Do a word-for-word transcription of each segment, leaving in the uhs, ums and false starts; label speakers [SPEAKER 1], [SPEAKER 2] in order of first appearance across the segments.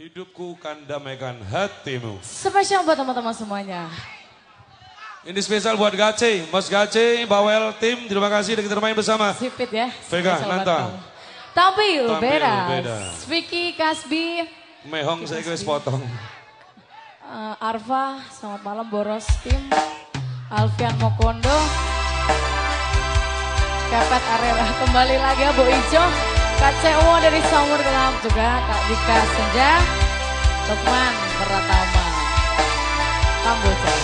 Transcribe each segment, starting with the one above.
[SPEAKER 1] Hidupku kan damaikan hatimu.
[SPEAKER 2] Spesial buat teman-teman semuanya.
[SPEAKER 1] Ini spesial buat Gace, Mas Gace, Bawel, tim, terima kasih sudah kita bermain bersama.
[SPEAKER 2] Sipit ya.
[SPEAKER 1] Vega, Nanta.
[SPEAKER 2] Tampil,
[SPEAKER 1] Tampil
[SPEAKER 2] Beras. Vicky, Kasbi.
[SPEAKER 1] Mehong saya kira potong.
[SPEAKER 2] Uh, Arfa, selamat malam Boros tim. Alfian Mokondo. Kepet Arela kembali lagi ya Bu Ijo. Kak Cewo dari Samur Kelam juga. Kak Dika Senja. Lukman Pratama. Kamboja.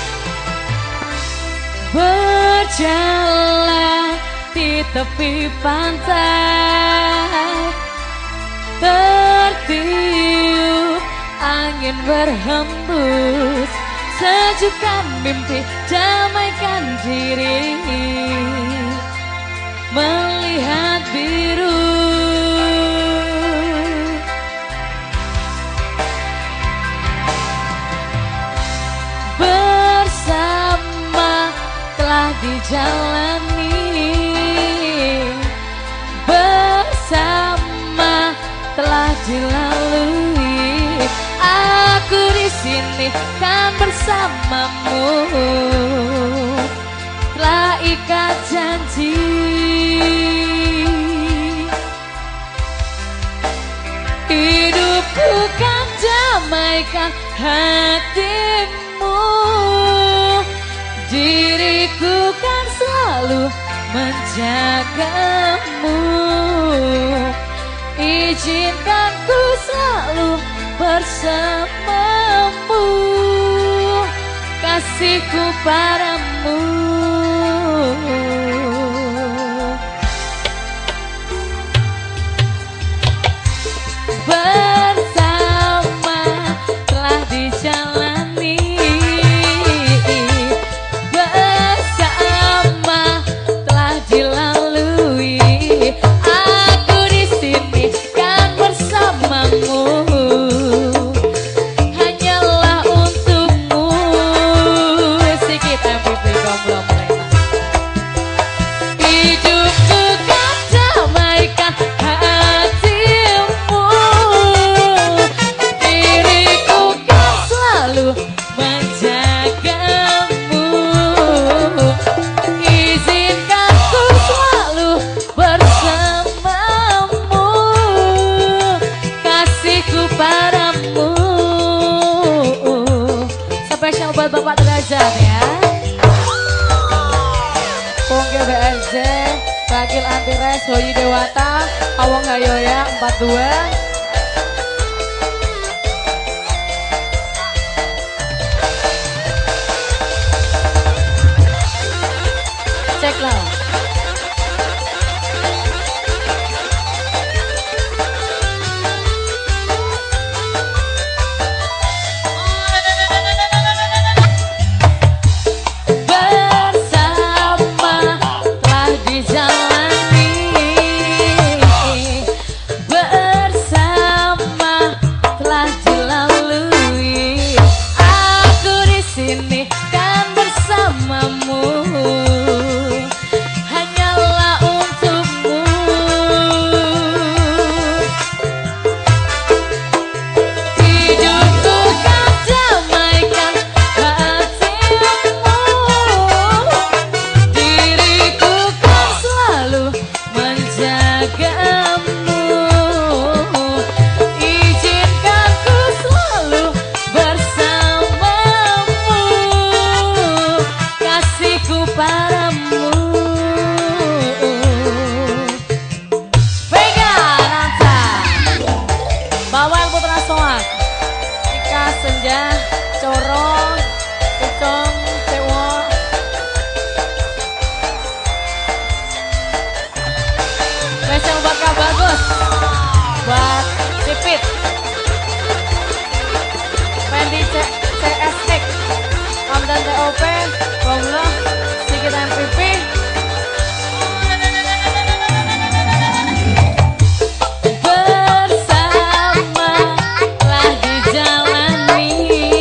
[SPEAKER 2] Berjalan di tepi pantai, tertiup angin berhembus, sejukkan mimpi, damaikan diri, melihat biru. Bersama telah dijalani, bersama telah dilalui. Aku di sini kan bersamamu, telah ikat janji. Hidupku kan damaikan hatimu, diriku kan selalu menjagamu. Izinkan ku selalu bersamamu, kasihku padamu. Bersama telah dijalani, bersama telah dilalui. Aku di sini kan bersamamu, hanyalah untukmu. Sikit pipi gomblo mereka. Hidupku kan damaikan hatimu, diriku kan selalu menjagamu. Izinkan ku selalu bersamamu, kasihku padamu. Spesial buat Bapak Derajat ya. Pongge B R Z, Wakil Antires, Hoyi Dewata, Awang Hayoya empat dua. Ceklah. Bersama telah dijalani, bersama telah dilalui. Aku di sini kan bersamamu, hanyalah untukmu. Hidupku kan damaikan hatimu, diriku kan selalu menjagamu. Izinkan ku selalu bersamamu, kasihku padamu. Vega, Nanta, Bawal Putra Soak, Ika Senja, Coro, Ucong, Cewo. Spesial buat Kak Bagus, buat Sipit, Fendi C S X, Kamdan T O P, Gomlo, Sikit M V P. Bersama telah dijalani,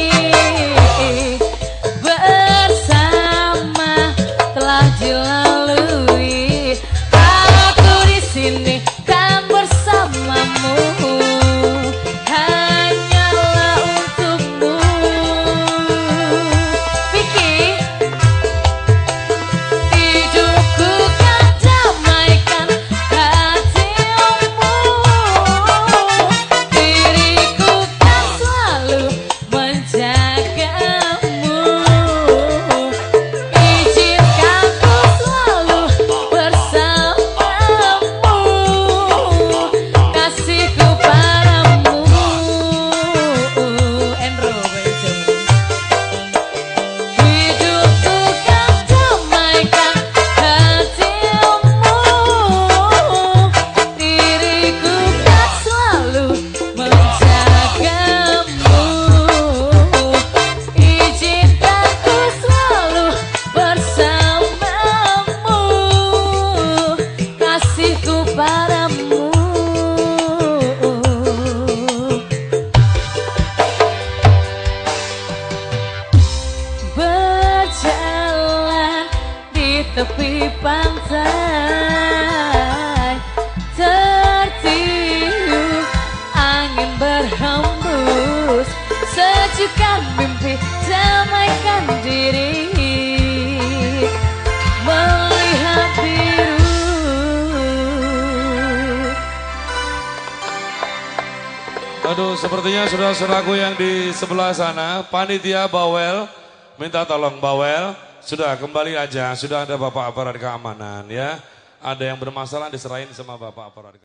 [SPEAKER 2] bersama telah dilalui. Aku di sini kan bersamamu, pantai tertiup angin berhembus, sejukkan mimpi damaikan diri melihat biru.
[SPEAKER 1] Aduh, sepertinya saudara-saudaraku yang di sebelah sana, panitia Bawel, minta tolong Bawel, sudah kembali aja, sudah ada Bapak Aparat Keamanan ya. Ada yang bermasalah diserahin sama Bapak Aparat Keamanan.